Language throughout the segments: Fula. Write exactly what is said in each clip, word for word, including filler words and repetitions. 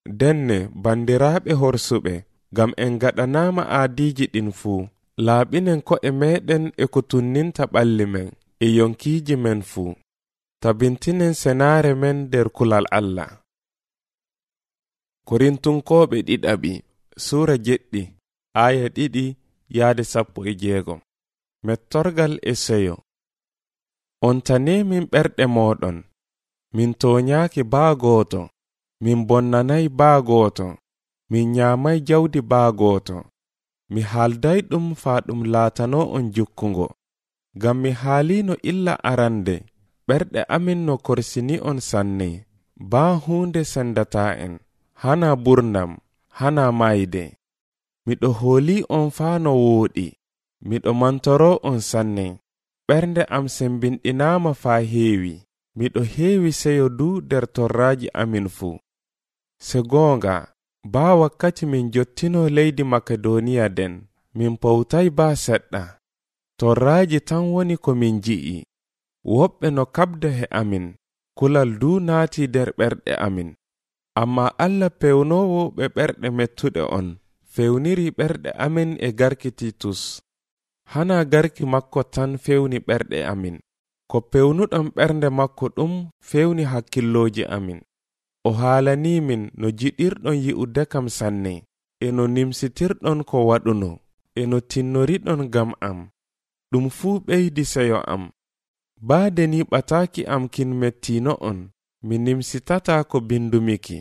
denne bandiraaɓe horsuɓe, gam en gaɗanama aadiji ɗin fuu, laaɓinen ko'e meɗen e ko tunninta ɓalli men e yonkiji men fuu, tabintinen senaare men der kulal Allah. Korintunkoɓe ɗiɗaɓi suura jeɗɗi aya ɗiɗi yaade sappo e jeegom. Mettorgal e seyo. On tanemin ɓerɗe moɗon, min toñaaki baa gooto, min bonnanay baa gooto, min ñaamay jawdi baa gooto, mi haalday ɗum faa ɗum laatano on jukkungo, gam mi haalino illa arande, ɓerɗe amin no korsini on sanne, baa huunde sendata en, hana burnam, hana mayde. Miɗo hooli on faa no wooɗi, miɗo mantoro on sanne, ɓernde am sembinɗinaama faa heewi, miɗo heewi seyo du der torraaji amin fuu. Se goonga, baa wakkati min jottino leydi Makedoniya den, min powtay baa seɗɗa. Torraaji tan woni ko min ji'i, woɓɓe no kabda he amin, kulal du naati der ɓerɗe amin. Amma Allah pewnowo ɓe ɓerɗe mettuɗe on, fewniri ɓerɗe amin e garki Titus. Hana garki makko tan fewni ɓerɗe amin, ko pewnuɗon ɓernde makko ɗum fewni hakkilloji amin. O haalani min no jiɗirɗon yi'ude kam sanne, e no nimsitirɗon ko waɗuno, e no tinnoriɗon gam am. Ɗum fuu ɓeydi seyo am. Baade ni ɓataaki am kin mettino on, mi nimsitata ko bindumiki.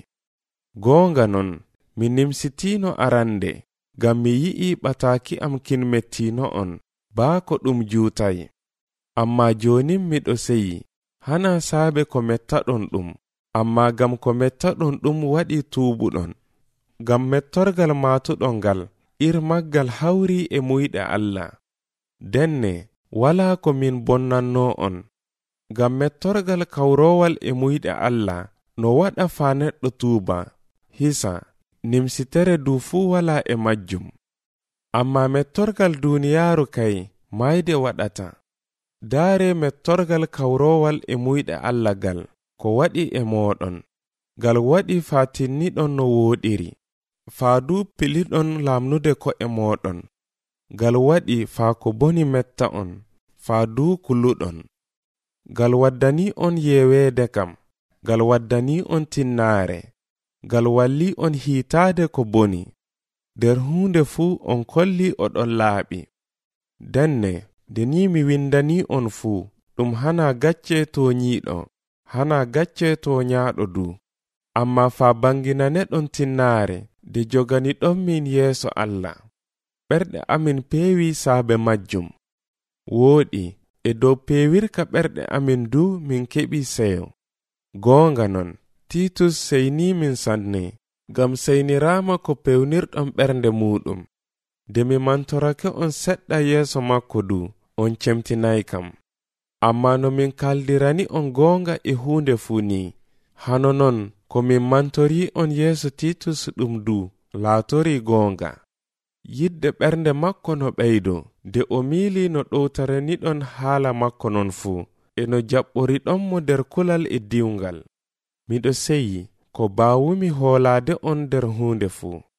Goonga non, mi nimsitino arande, gam mi yi'i ɓataaki am kin mettino on, baa ko ɗum juutay. Amma jonin miɗo seyi, hana saabe ko mettaɗon ɗum, amma gam ko mettaɗon ɗum waɗi tuubuɗon. Gam mettorgal maatuɗon ngal, ir maggal hawri e muyɗe Allah. Denne, walaa ko min bonnanno on. Gam mettorgal kawrowal e muyɗe Allah, no waɗa faa neɗɗo tuuba, hisa, nimsitere du fuu wala e majjum. Amma mettorgal duniyaaru kay, mayde waɗata. Daare mettorgal kawrowal e muyɗe Allah gal, ko waɗi e mooɗon, gal waɗi faa tinniɗon no wooɗiri, faa du piliɗon laamnude ko e mooɗon, gal waɗi faa ko boni metta on, faa du kuluɗon. Gal waddani on yeweede kam, gal waddani on tinnaare, gal walli on hiitaade ko boni, der huunde fuu on kolli oɗon laaɓi. Denne, deni mi windani on fuu, ɗum hana gacce to nyiiɗo, hana gacce to nyaaɗo du, amma faa banginane ɗon tinnaare, de jogani ɗon min yeeso Allah. Ɓerɗe amin peewi saabe majjum. Wooɗi, e dow peewirka ɓerɗe amin du min keɓi seyo. Goonga non, Titus seyni min sanne, gam seynirama ko pewnirɗon ɓernde muɗum. De mi mantorake on seɗɗa yeeso makko du, on cemtinay kam. Amma no min kaldirani on goonga e huunde fuu ni, hano non ko min mantori on yeeso Titus ɗum du laatori goonga. Yidde ɓernde makko no ɓeydo, de o miili no ɗowtaraniɗon haala makko non fuu, e no jaɓɓoriɗon mo der kulal e diwngal. Miɗo seyi ko baawumi hoolaade on der huunde fuu.